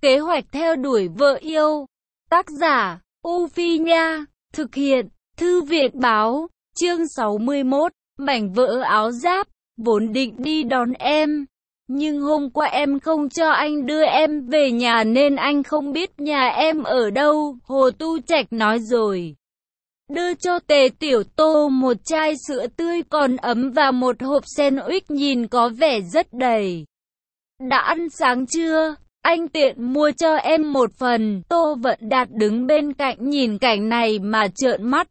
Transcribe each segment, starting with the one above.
Kế hoạch theo đuổi vợ yêu. Tác giả, U Phi Nha. Thực hiện, Thư viện Báo. Chương 61. Mảnh vỡ áo giáp. Vốn định đi đón em, nhưng hôm qua em không cho anh đưa em về nhà nên anh không biết nhà em ở đâu, Hồ Tu Trạch nói rồi. Đưa cho Tề Tiểu Tô một chai sữa tươi còn ấm và một hộp sandwich nhìn có vẻ rất đầy. Đã ăn sáng chưa? Anh tiện mua cho em một phần. Tô Vận Đạt đứng bên cạnh nhìn cảnh này mà trợn mắt.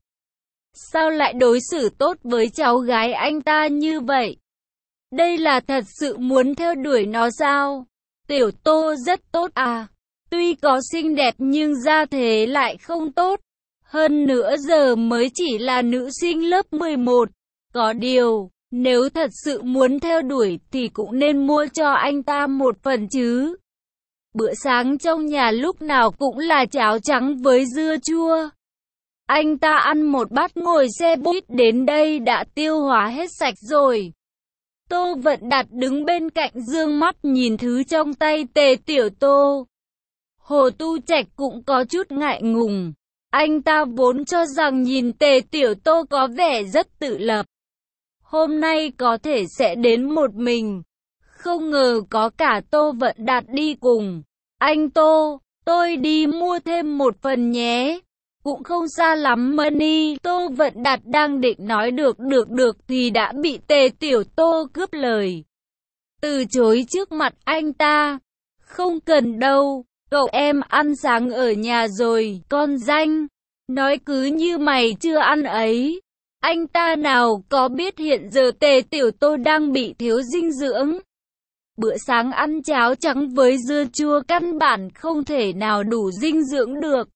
Sao lại đối xử tốt với cháu gái anh ta như vậy? Đây là thật sự muốn theo đuổi nó sao? Tiểu Tô rất tốt à? Tuy có xinh đẹp nhưng gia thế lại không tốt. Hơn nữa giờ mới chỉ là nữ sinh lớp 11. Có điều, nếu thật sự muốn theo đuổi thì cũng nên mua cho anh ta một phần chứ. Bữa sáng trong nhà lúc nào cũng là cháo trắng với dưa chua. Anh ta ăn một bát ngồi xe buýt đến đây đã tiêu hóa hết sạch rồi. Tô Vận Đạt đứng bên cạnh dương mắt nhìn thứ trong tay Tề Tiểu Tô. Hồ Tu Trạch cũng có chút ngại ngùng. Anh ta vốn cho rằng nhìn Tề Tiểu Tô có vẻ rất tự lập. Hôm nay có thể sẽ đến một mình. Không ngờ có cả Tô Vận Đạt đi cùng. Anh Tô, tôi đi mua thêm một phần nhé. Cũng không xa lắm Mani. Tô Vận Đạt đang định nói được thì đã bị Tề Tiểu Tô cướp lời. Từ chối trước mặt anh ta. Không cần đâu, cậu em ăn sáng ở nhà rồi, con danh. Nói cứ như mày chưa ăn ấy. Anh ta nào có biết hiện giờ Tề Tiểu Tô đang bị thiếu dinh dưỡng. Bữa sáng ăn cháo trắng với dưa chua căn bản không thể nào đủ dinh dưỡng được.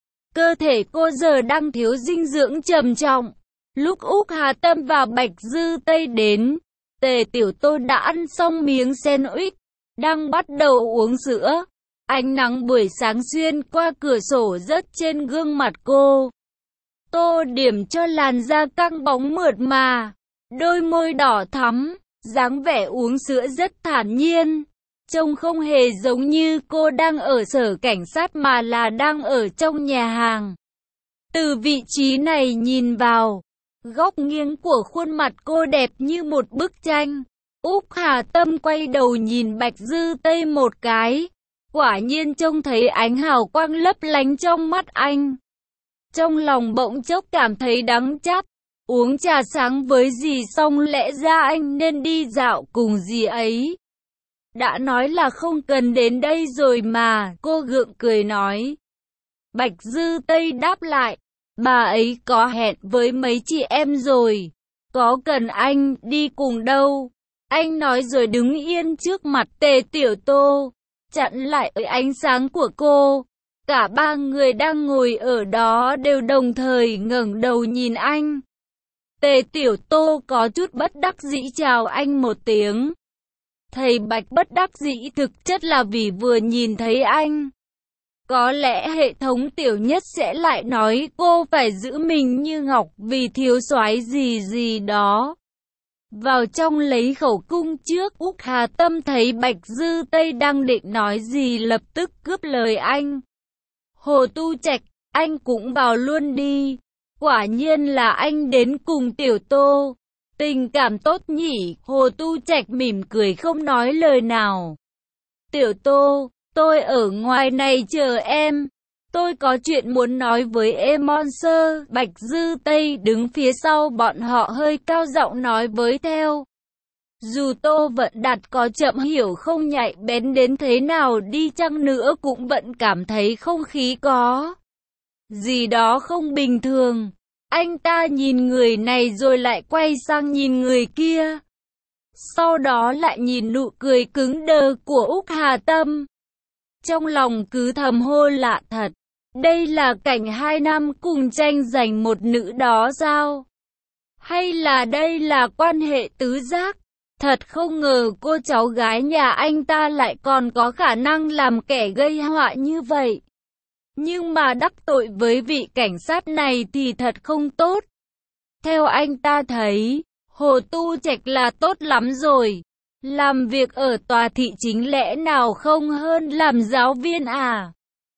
Cơ thể cô giờ đang thiếu dinh dưỡng trầm trọng. Lúc Úc Hà Tâm và Bạch Dư Tây đến, Tề Tiểu Tô đã ăn xong miếng sandwich, đang bắt đầu uống sữa. Ánh nắng buổi sáng xuyên qua cửa sổ rớt trên gương mặt cô. Tô điểm cho làn da căng bóng mượt mà, đôi môi đỏ thắm, dáng vẻ uống sữa rất thản nhiên. Trông không hề giống như cô đang ở sở cảnh sát mà là đang ở trong nhà hàng. Từ vị trí này nhìn vào, góc nghiêng của khuôn mặt cô đẹp như một bức tranh. Úc Hà Tâm quay đầu nhìn Bạch Dư Tây một cái. Quả nhiên trông thấy ánh hào quang lấp lánh trong mắt anh. Trong lòng bỗng chốc cảm thấy đắng chát. Uống trà sáng với dì xong lẽ ra anh nên đi dạo cùng dì ấy. Đã nói là không cần đến đây rồi mà, cô gượng cười nói. Bạch Dư Tây đáp lại, bà ấy có hẹn với mấy chị em rồi, có cần anh đi cùng đâu. Anh nói rồi đứng yên trước mặt Tề Tiểu Tô, chặn lại ánh sáng của cô. Cả ba người đang ngồi ở đó đều đồng thời ngẩng đầu nhìn anh. Tề Tiểu Tô có chút bất đắc dĩ chào anh một tiếng. Thầy Bạch bất đắc dĩ thực chất là vì vừa nhìn thấy anh. Có lẽ hệ thống tiểu nhất sẽ lại nói cô phải giữ mình như ngọc vì thiếu soái gì đó. Vào trong lấy khẩu cung trước, Úc Hà Tâm thấy Bạch Dư Tây đang định nói gì lập tức cướp lời anh. Hồ Tu Trạch, anh cũng vào luôn đi. Quả nhiên là anh đến cùng Tiểu Tô. Tình cảm tốt nhỉ, Hồ Tu Trạch mỉm cười không nói lời nào. Tiểu Tô, tôi ở ngoài này chờ em. Tôi có chuyện muốn nói với em Monster. Bạch Dư Tây đứng phía sau bọn họ hơi cao giọng nói với theo. Dù Tô Vận Đạt có chậm hiểu không nhạy bén đến thế nào đi chăng nữa cũng vẫn cảm thấy không khí có gì đó không bình thường. Anh ta nhìn người này rồi lại quay sang nhìn người kia. Sau đó lại nhìn nụ cười cứng đờ của Úc Hà Tâm. Trong lòng cứ thầm hô lạ thật. Đây là cảnh hai nam cùng tranh giành một nữ đó sao? Hay là đây là quan hệ tứ giác? Thật không ngờ cô cháu gái nhà anh ta lại còn có khả năng làm kẻ gây họa như vậy. Nhưng mà đắc tội với vị cảnh sát này thì thật không tốt. Theo anh ta thấy, Hồ Tu Trạch là tốt lắm rồi. Làm việc ở tòa thị chính lẽ nào không hơn làm giáo viên à?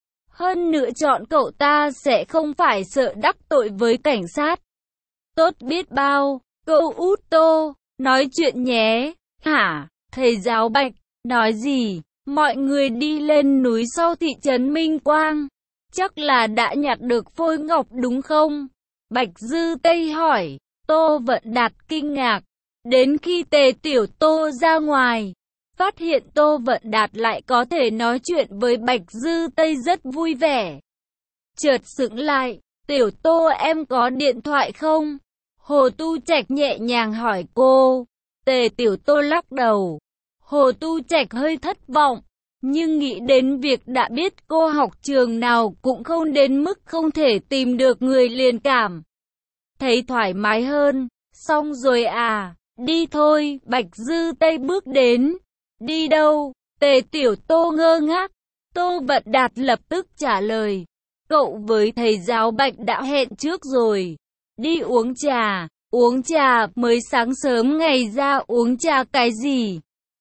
Hơn nữa chọn cậu ta sẽ không phải sợ đắc tội với cảnh sát. Tốt biết bao, cậu Út Tô, nói chuyện nhé. Hả, thầy giáo Bạch, nói gì? Mọi người đi lên núi sau thị trấn Minh Quang. Chắc là đã nhặt được phôi ngọc đúng không? Bạch Dư Tây hỏi. Tô Vận Đạt kinh ngạc. Đến khi Tề Tiểu Tô ra ngoài, phát hiện Tô Vận Đạt lại có thể nói chuyện với Bạch Dư Tây rất vui vẻ. Chợt sững lại, Tiểu Tô em có điện thoại không? Hồ Tu Trạch nhẹ nhàng hỏi cô. Tề Tiểu Tô lắc đầu. Hồ Tu Trạch hơi thất vọng, nhưng nghĩ đến việc đã biết cô học trường nào cũng không đến mức không thể tìm được người liền cảm. Thấy thoải mái hơn, xong rồi à, đi thôi, Bạch Dư Tây bước đến. Đi đâu? Tề Tiểu Tô ngơ ngác. Tô Vận Đạt lập tức trả lời. Cậu với thầy giáo Bạch đã hẹn trước rồi. Đi uống trà. Uống trà, mới sáng sớm ngày ra uống trà cái gì?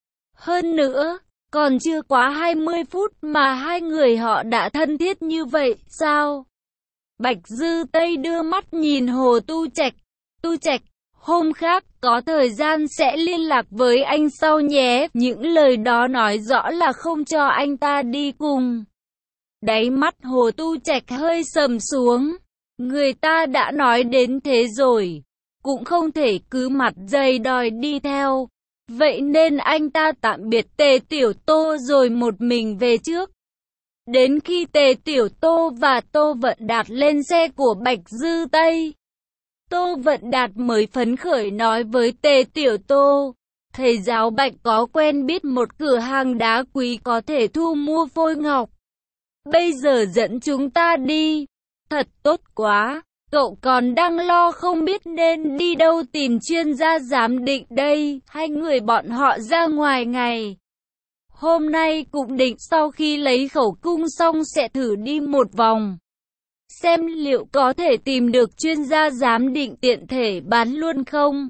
Hơn nữa, còn chưa quá 20 phút mà hai người họ đã thân thiết như vậy, sao? Bạch Dư Tây đưa mắt nhìn Hồ Tu Trạch. Tu Trạch, hôm khác có thời gian sẽ liên lạc với anh sau nhé. Những lời đó nói rõ là không cho anh ta đi cùng. Đáy mắt Hồ Tu Trạch hơi sầm xuống. Người ta đã nói đến thế rồi, cũng không thể cứ mặt dày đòi đi theo. Vậy nên anh ta tạm biệt Tề Tiểu Tô rồi một mình về trước. Đến khi Tề Tiểu Tô và Tô Vận Đạt lên xe của Bạch Dư Tây, Tô Vận Đạt mới phấn khởi nói với Tề Tiểu Tô, thầy giáo Bạch có quen biết một cửa hàng đá quý có thể thu mua phôi ngọc. Bây giờ dẫn chúng ta đi. Thật tốt quá. Cậu còn đang lo không biết nên đi đâu tìm chuyên gia giám định đây. Hai người bọn họ ra ngoài ngày hôm nay cũng định sau khi lấy khẩu cung xong sẽ thử đi một vòng, xem liệu có thể tìm được chuyên gia giám định tiện thể bán luôn không.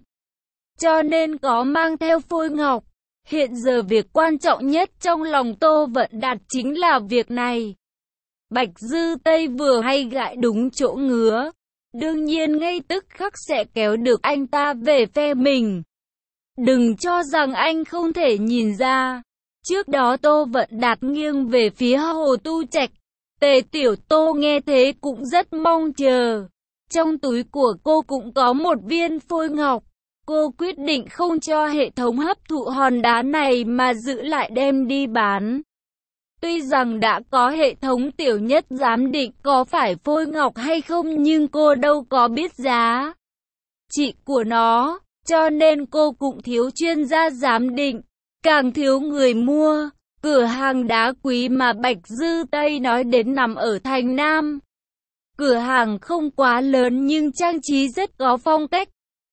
Cho nên có mang theo phôi ngọc. Hiện giờ việc quan trọng nhất trong lòng Tô Vận Đạt chính là việc này. Bạch Dư Tây vừa hay gãi đúng chỗ ngứa, đương nhiên ngay tức khắc sẽ kéo được anh ta về phe mình. Đừng cho rằng anh không thể nhìn ra. Trước đó Tô Vận Đạt nghiêng về phía Hồ Tu Trạch. Tề Tiểu Tô nghe thế cũng rất mong chờ. Trong túi của cô cũng có một viên phôi ngọc. Cô quyết định không cho hệ thống hấp thụ hòn đá này mà giữ lại đem đi bán. Tuy rằng đã có hệ thống tiểu nhất giám định có phải phôi ngọc hay không, nhưng cô đâu có biết giá trị của nó, cho nên cô cũng thiếu chuyên gia giám định, càng thiếu người mua. Cửa hàng đá quý mà Bạch Dư Tây nói đến nằm ở thành Nam. Cửa hàng không quá lớn nhưng trang trí rất có phong cách.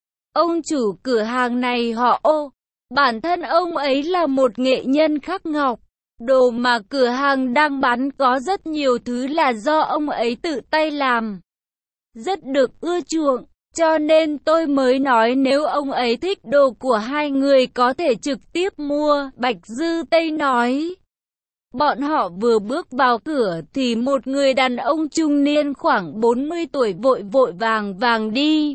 Ông chủ cửa hàng này họ Ô, bản thân ông ấy là một nghệ nhân khắc ngọc. Đồ mà cửa hàng đang bán có rất nhiều thứ là do ông ấy tự tay làm, rất được ưa chuộng, cho nên tôi mới nói nếu ông ấy thích đồ của hai người có thể trực tiếp mua. Bạch Dư Tây nói. Bọn họ vừa bước vào cửa thì một người đàn ông trung niên khoảng 40 tuổi vội vàng đi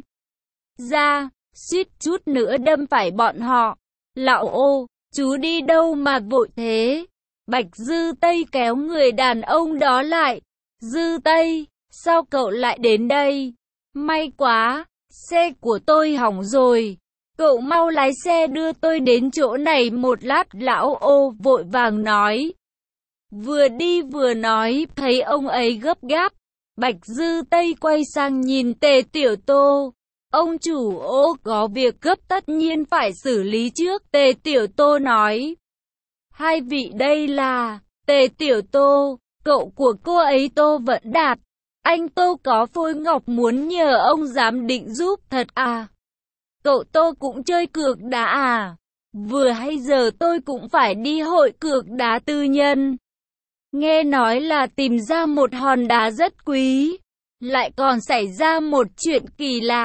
ra, suýt chút nữa đâm phải bọn họ. Lão Ô, chú đi đâu mà vội thế? Bạch Dư Tây kéo người đàn ông đó lại. Dư Tây, sao cậu lại đến đây? May quá, xe của tôi hỏng rồi. Cậu mau lái xe đưa tôi đến chỗ này một lát. Lão Ô vội vàng nói. Vừa đi vừa nói, thấy ông ấy gấp gáp. Bạch Dư Tây quay sang nhìn Tề Tiểu Tô. Ông chủ Ô có việc gấp tất nhiên phải xử lý trước. Tề Tiểu Tô nói. Hai vị đây là Tề Tiểu Tô, cậu của cô ấy Tô Vận Đạt. Anh Tô có phôi ngọc muốn nhờ ông giám định giúp. Thật à? Cậu Tô cũng chơi cược đá à? Vừa hay giờ tôi cũng phải đi hội cược đá tư nhân. Nghe nói là tìm ra một hòn đá rất quý, lại còn xảy ra một chuyện kỳ lạ.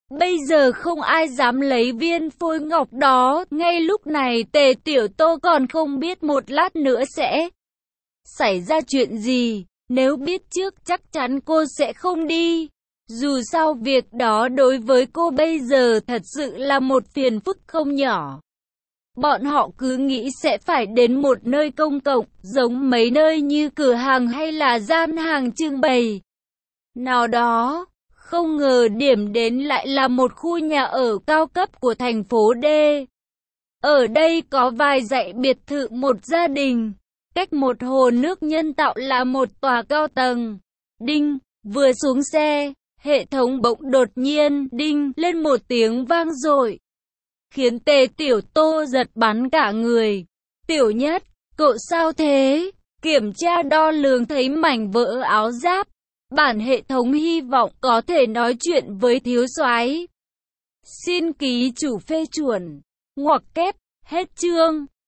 Bây giờ không ai dám lấy viên phôi ngọc đó. Ngay lúc này Tề Tiểu Tô còn không biết một lát nữa sẽ xảy ra chuyện gì. Nếu biết trước chắc chắn cô sẽ không đi. Dù sao việc đó đối với cô bây giờ thật sự là một phiền phức không nhỏ. Bọn họ cứ nghĩ sẽ phải đến một nơi công cộng, giống mấy nơi như cửa hàng hay là gian hàng trưng bày nào đó. Không ngờ điểm đến lại là một khu nhà ở cao cấp của thành phố D. Ở đây có vài dãy biệt thự một gia đình. Cách một hồ nước nhân tạo là một tòa cao tầng. Đinh, vừa xuống xe, hệ thống bỗng đột nhiên đinh lên một tiếng vang dội, khiến Tề Tiểu Tô giật bắn cả người. Tiểu Nhất, cậu sao thế? Kiểm tra đo lường thấy mảnh vỡ áo giáp. Bản hệ thống hy vọng có thể nói chuyện với thiếu soái. Xin ký chủ phê chuẩn. Ngoặc kép, hết chương.